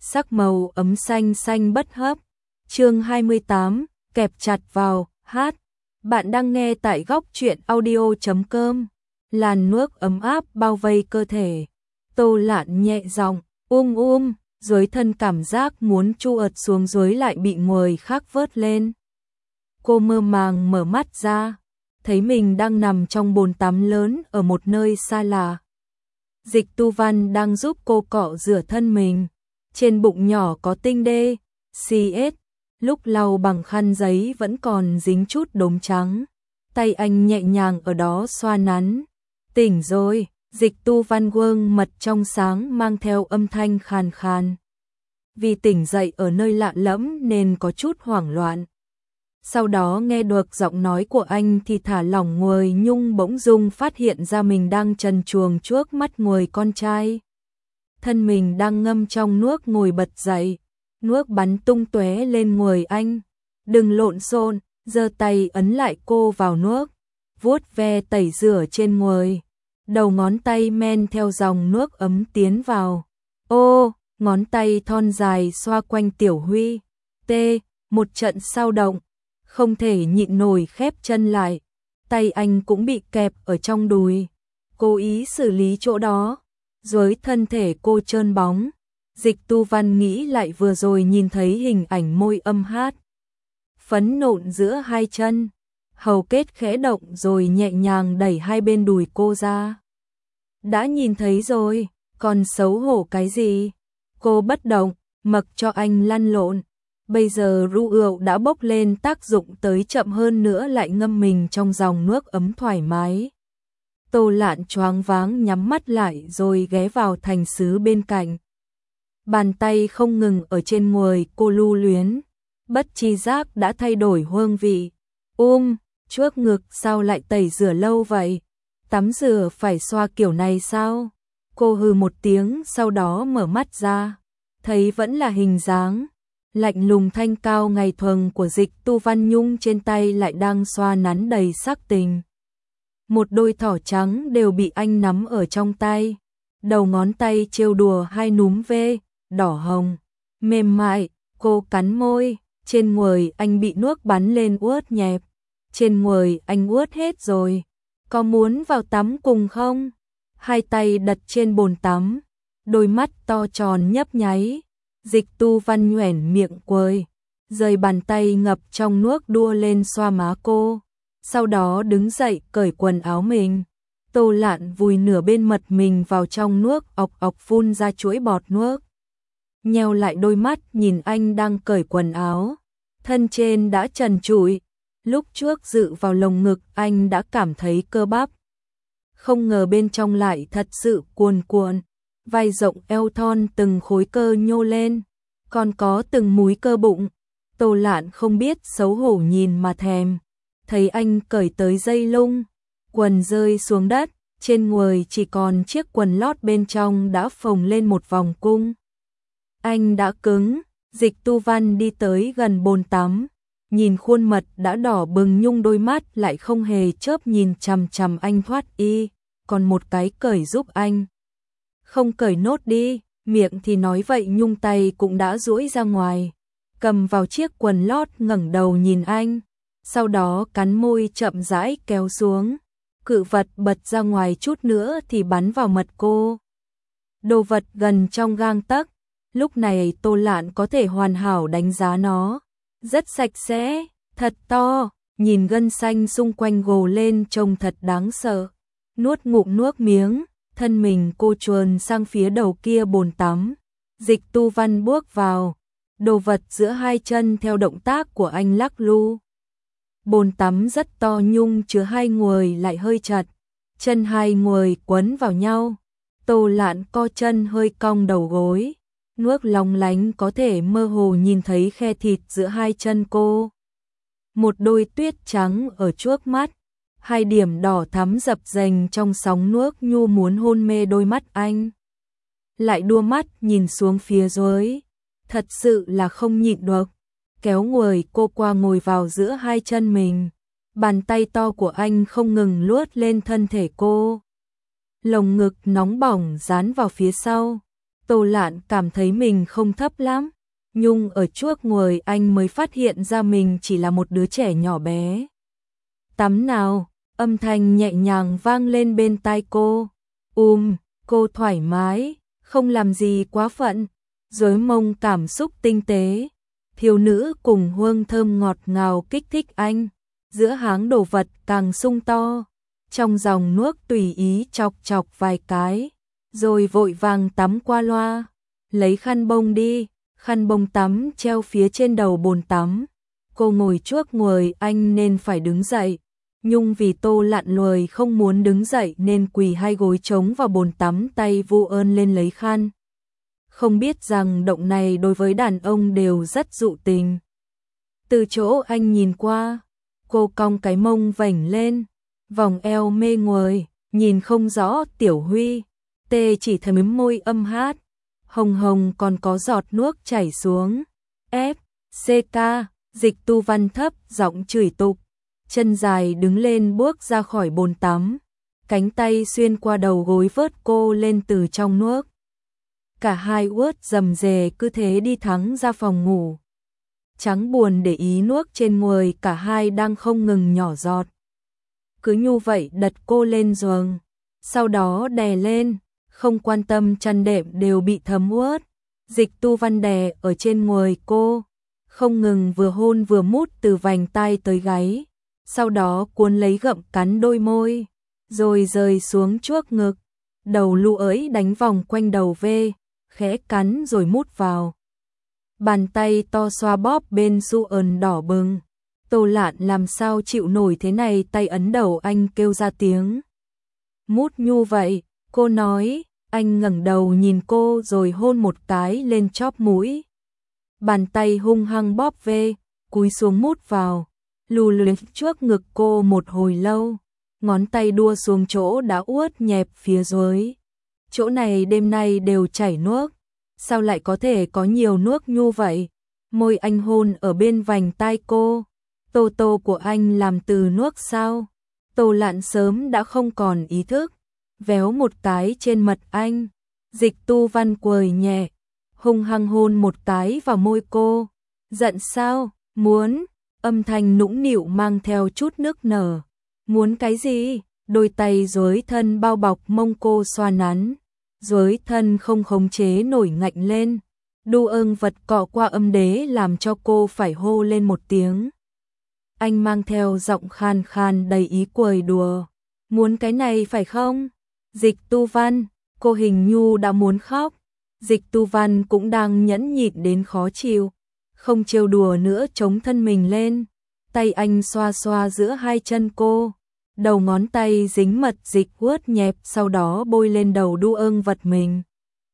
sắc màu ấm xanh xanh bất hấp. Chương 28, kẹp chặt vào, hát. Bạn đang nghe tại góc truyện audio.com. Làn nước ấm áp bao vây cơ thể. Tô Lạn nhẹ giọng, dưới thân cảm giác muốn chuột xuống dưới lại bị người khác vớt lên. Cô mơ màng mở mắt ra, thấy mình đang nằm trong bồn tắm lớn ở một nơi xa lạ. Dịch Tu Văn đang giúp cô cọ rửa thân mình. Trên bụng nhỏ có tinh đê, CS, lúc lau bằng khăn giấy vẫn còn dính chút đốm trắng. Tay anh nhẹ nhàng ở đó xoa nắn. Tỉnh rồi, Dịch Tu Văn quâng mật trong sáng mang theo âm thanh khàn khàn. Vì tỉnh dậy ở nơi lạ lẫm nên có chút hoảng loạn. Sau đó nghe được giọng nói của anh thì thả lỏng người nhung bỗng dưng phát hiện ra mình đang trần truồng trước mắt người con trai. Thân mình đang ngâm trong nước ngồi bật dậy, nước bắn tung tóe lên người anh. Đừng lộn xộn, giơ tay ấn lại cô vào nước, vuốt ve tẩy rửa trên người. Đầu ngón tay men theo dòng nước ấm tiến vào. Ngón tay thon dài xoa quanh Tiểu Huy. Một trận sao động, không thể nhịn nổi khép chân lại. Tay anh cũng bị kẹp ở trong đùi, cố ý xử lý chỗ đó. Dưới thân thể cô trơn bóng, Dịch Tu Văn nghĩ lại vừa rồi nhìn thấy hình ảnh môi âm hát phấn nộn giữa hai chân, hầu kết khẽ động rồi nhẹ nhàng đẩy hai bên đùi cô ra. Đã nhìn thấy rồi, còn xấu hổ cái gì? Cô bất động, mặc cho anh lăn lộn. Bây giờ rượu đã bốc lên tác dụng tới chậm hơn nữa lại ngâm mình trong dòng nước ấm thoải mái. Tô Lạn choáng váng nhắm mắt lại rồi ghé vào thành sứ bên cạnh. Bàn tay không ngừng ở trên người cô lưu luyến, bất tri giác đã thay đổi hương vị. Trước ngực sao lại tẩy rửa lâu vậy? Tắm rửa phải xoa kiểu này sao? Cô hừ một tiếng sau đó mở mắt ra, thấy vẫn là hình dáng lạnh lùng thanh cao ngày thường của Dịch Tu Văn Nhung trên tay lại đang xoa nắn đầy sắc tình. Một đôi thỏ trắng đều bị anh nắm ở trong tay, đầu ngón tay trêu đùa hai núm vê, đỏ hồng, mềm mại. Cô cắn môi, trên người anh bị nước bắn lên ướt nhẹp. Trên người anh ướt hết rồi, có muốn vào tắm cùng không? Hai tay đặt trên bồn tắm, đôi mắt to tròn nhấp nháy. Dịch Tu Văn nhoẻn miệng cười, rời bàn tay ngập trong nước đua lên xoa má cô. Sau đó đứng dậy cởi quần áo mình. Tô Lạn vùi nửa bên mật mình vào trong nước, ọc ọc phun ra chuỗi bọt nước. Nheo lại đôi mắt nhìn anh đang cởi quần áo. Thân trên đã trần trụi, lúc trước dự vào lồng ngực anh đã cảm thấy cơ bắp. Không ngờ bên trong lại thật sự cuồn cuộn, vai rộng eo thon từng khối cơ nhô lên, còn có từng múi cơ bụng. Tô Lạn không biết xấu hổ nhìn mà thèm. Thấy anh cởi tới dây lung, quần rơi xuống đất, trên người chỉ còn chiếc quần lót bên trong đã phồng lên một vòng cung. Anh đã cứng. Dịch Tu Văn đi tới gần bồn tắm, nhìn khuôn mặt đã đỏ bừng Nhung đôi mắt lại không hề chớp nhìn chằm chằm anh thoát y, còn một cái cởi giúp anh. Không cởi nốt đi, miệng thì nói vậy Nhung tay cũng đã duỗi ra ngoài, cầm vào chiếc quần lót ngẩng đầu nhìn anh, sau đó cắn môi chậm rãi kéo xuống. Cự vật bật ra ngoài chút nữa thì bắn vào mật cô. Đồ vật gần trong gang tấc. Lúc này Tô Lạn có thể hoàn hảo đánh giá nó. Rất sạch sẽ, thật to, nhìn gân xanh xung quanh gồ lên trông thật đáng sợ. Nuốt ngụm nước miếng, thân mình cô chuồn sang phía đầu kia bồn tắm. Dịch Tu Văn bước vào, đồ vật giữa hai chân theo động tác của anh lắc lu. Bồn tắm rất to Nhung chứa hai người lại hơi chặt, chân hai người quấn vào nhau. Tô Lạn co chân hơi cong đầu gối. Nước long lánh có thể mơ hồ nhìn thấy khe thịt giữa hai chân cô. Một đôi tuyết trắng ở trước mắt, hai điểm đỏ thắm dập dềnh trong sóng nước nhu muốn hôn mê đôi mắt anh. Lại đua mắt nhìn xuống phía dưới, thật sự là không nhịn được. Kéo người cô qua ngồi vào giữa hai chân mình, bàn tay to của anh không ngừng luốt lên thân thể cô. Lồng ngực nóng bỏng dán vào phía sau. Tô Lạn cảm thấy mình không thấp lắm, nhưng ở trước người anh mới phát hiện ra mình chỉ là một đứa trẻ nhỏ bé. Tắm nào, âm thanh nhẹ nhàng vang lên bên tai cô. Cô thoải mái, không làm gì quá phận, rối mông cảm xúc tinh tế. Thiếu nữ cùng hương thơm ngọt ngào kích thích anh, giữa háng đồ vật càng sung to. Trong dòng nước tùy ý chọc chọc vài cái, rồi vội vàng tắm qua loa. Lấy khăn bông đi, khăn bông tắm treo phía trên đầu bồn tắm. Cô ngồi trước người anh nên phải đứng dậy, nhưng vì Tô Lạn lười không muốn đứng dậy nên quỳ hai gối trống vào bồn tắm, tay vu ơn lên lấy khăn. Không biết rằng động này đối với đàn ông đều rất dụ tình. Từ chỗ anh nhìn qua, cô cong cái mông vểnh lên, vòng eo mê người, nhìn không rõ. Tiểu Huy tê chỉ thấy mím môi âm hát, hồng hồng còn có giọt nước chảy xuống. CK, Dịch Tu Văn thấp giọng chửi tục, chân dài đứng lên bước ra khỏi bồn tắm, cánh tay xuyên qua đầu gối vớt cô lên từ trong nước. Cả hai uất rầm rề cứ thế đi thẳng ra phòng ngủ. Chẳng buồn để ý nước trên người cả hai đang không ngừng nhỏ giọt. Cứ như vậy đặt cô lên giường, sau đó đè lên, không quan tâm chăn đệm đều bị thấm ướt. Dịch Tu Văn đè ở trên người cô, không ngừng vừa hôn vừa mút từ vành tai tới gáy, sau đó cuốn lấy gặm cắn đôi môi, rồi rơi xuống trước ngực, đầu lũ ấy đánh vòng quanh đầu V, khẽ cắn rồi mút vào. Bàn tay to xoa bóp bên su ẩn đỏ bừng. Tô Lạn làm sao chịu nổi thế này, tay ấn đầu anh kêu ra tiếng. Mút nhu vậy, cô nói. Anh ngẩng đầu nhìn cô rồi hôn một cái lên chóp mũi. Bàn tay hung hăng bóp về, cúi xuống mút vào, lù lù trước ngực cô một hồi lâu, ngón tay đua xuống chỗ đã uất nhẹp phía dưới. Chỗ này đêm nay đều chảy nước, sao lại có thể có nhiều nước nhu vậy? Môi anh hôn ở bên vành tai cô. Tô tô của anh làm từ nước sao? Tô Lạn sớm đã không còn ý thức, véo một cái trên mặt anh. Dịch Tu Văn cười nhẹ, hung hăng hôn một cái vào môi cô. Giận sao? Muốn. Âm thanh nũng nịu mang theo chút nước nở. Muốn cái gì? Đôi tay dưới thân bao bọc mông cô xoa nắn, dưới thân không khống chế nổi ngạnh lên. Đu ương vật cọ qua âm đế làm cho cô phải hô lên một tiếng. Anh mang theo giọng khan khan đầy ý cười đùa. Muốn cái này phải không? Dịch Tu Văn, cô hình như đã muốn khóc. Dịch Tu Văn cũng đang nhẫn nhịn đến khó chịu, không trêu đùa nữa, chống thân mình lên. Tay anh xoa xoa giữa hai chân cô, đầu ngón tay dính mật dịch uất nhẹp, sau đó bôi lên đầu đu ương vật mình.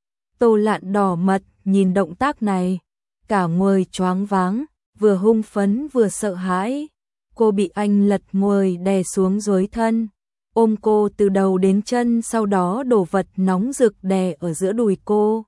Tô Lạn đỏ mặt nhìn động tác này, cả người choáng váng, vừa hung phấn vừa sợ hãi. Cô bị anh lật người đè xuống dưới thân, ôm cô từ đầu đến chân, sau đó đổ vật nóng rực đè ở giữa đùi cô.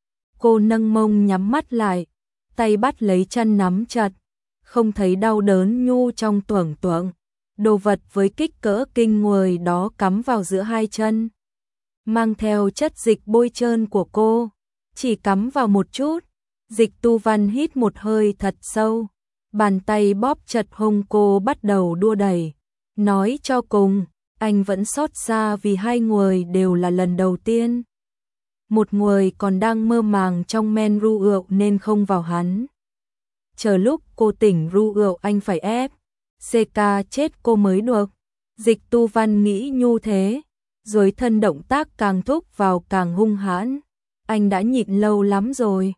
Cô nâng mông nhắm mắt lại, tay bắt lấy chân nắm chặt, không thấy đau đớn nhu trong tưởng tượng. Đồ vật với kích cỡ kinh người đó cắm vào giữa hai chân, mang theo chất dịch bôi trơn của cô, chỉ cắm vào một chút. Dịch Tu Văn hít một hơi thật sâu, bàn tay bóp chặt hông cô bắt đầu đua đẩy. Nói cho cùng, anh vẫn xót xa vì hai người đều là lần đầu tiên. Một người còn đang mơ màng trong men rượu nên không vào hắn. Chờ lúc cô tỉnh rượu anh phải ép CK chết cô mới được. Dịch Tu Văn nghĩ nhu thế, rồi thân động tác càng thúc vào càng hung hãn. Anh đã nhịn lâu lắm rồi.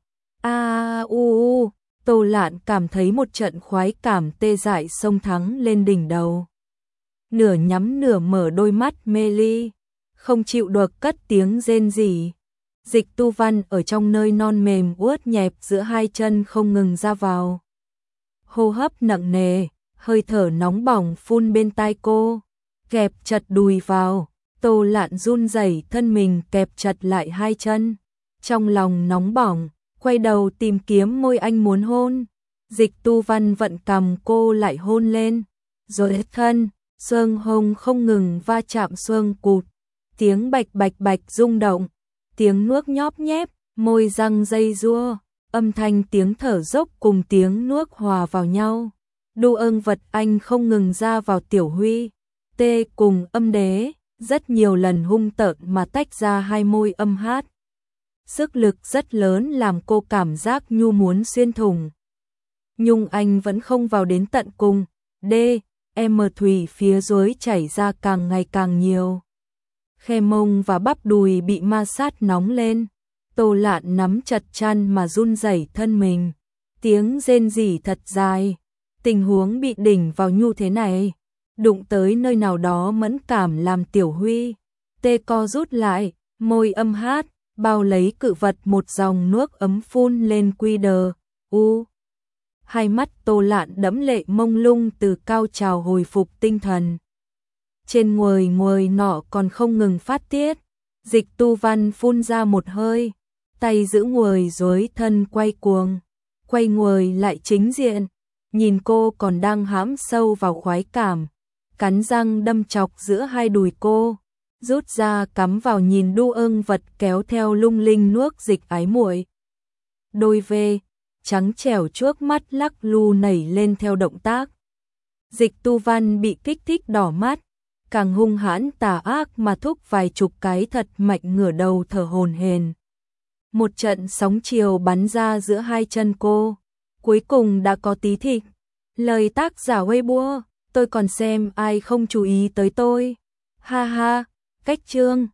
Tô Lạn cảm thấy một trận khoái cảm tê dại xông thẳng lên đỉnh đầu. Nửa nhắm nửa mở đôi mắt mê ly, không chịu được cất tiếng rên rỉ. Dịch Tu Văn ở trong nơi non mềm uất nhẹp giữa hai chân không ngừng ra vào. Hô hấp nặng nề, hơi thở nóng bỏng phun bên tai cô, kẹp chặt đùi vào. Tô Lạn run rẩy thân mình kẹp chặt lại hai chân, trong lòng nóng bỏng, quay đầu tìm kiếm môi anh muốn hôn. Dịch Tu Văn vận cầm cô lại hôn lên, rồi thân, xương hông không ngừng va chạm xương cụt, tiếng bạch bạch bạch rung động, tiếng nước nhóp nhép, môi răng dây dua, âm thanh tiếng thở dốc cùng tiếng nuốt hòa vào nhau. Đu Ưng Vật Anh không ngừng ra vào Tiểu Huy, tê cùng âm đế, rất nhiều lần hung tợn mà tách ra hai môi âm hát. Sức lực rất lớn làm cô cảm giác nhu muốn xuyên thủng. Nhưng anh vẫn không vào đến tận cùng, thủy phía dưới chảy ra càng ngày càng nhiều. Khe mông và bắp đùi bị ma sát nóng lên. Tô Lạn nắm chặt chăn mà run rẩy thân mình. Tiếng rên rỉ thật dài. Tình huống bị đỉnh vào nhu thế này, đụng tới nơi nào đó mẫn cảm làm Tiểu Huy tê co rút lại, môi âm hát, bao lấy cự vật một dòng nước ấm phun lên quy đờ, hai mắt Tô Lạn đẫm lệ mông lung từ cao trào hồi phục tinh thần. Trên nguồi nọ còn không ngừng phát tiết, Dịch Tu Văn phun ra một hơi, tay giữ nguồi dưới thân quay nguồi lại chính diện, nhìn cô còn đang hãm sâu vào khoái cảm, cắn răng đâm chọc giữa hai đùi cô, rút ra cắm vào nhìn Đu Ưng Vật kéo theo lung linh nuốt dịch ái muội. Đôi vê trắng trẻo trước mắt lắc lu nảy lên theo động tác. Dịch Tu Văn bị kích thích đỏ mắt, càng hung hãn tà ác mà thúc vài chục cái thật mạnh ngửa đầu thở hổn hển. Một trận sóng chiều bắn ra giữa hai chân cô, cuối cùng đã có tí thịt. Lời tác giả Weibo, tôi còn xem ai không chú ý tới tôi. Ha ha, cách chương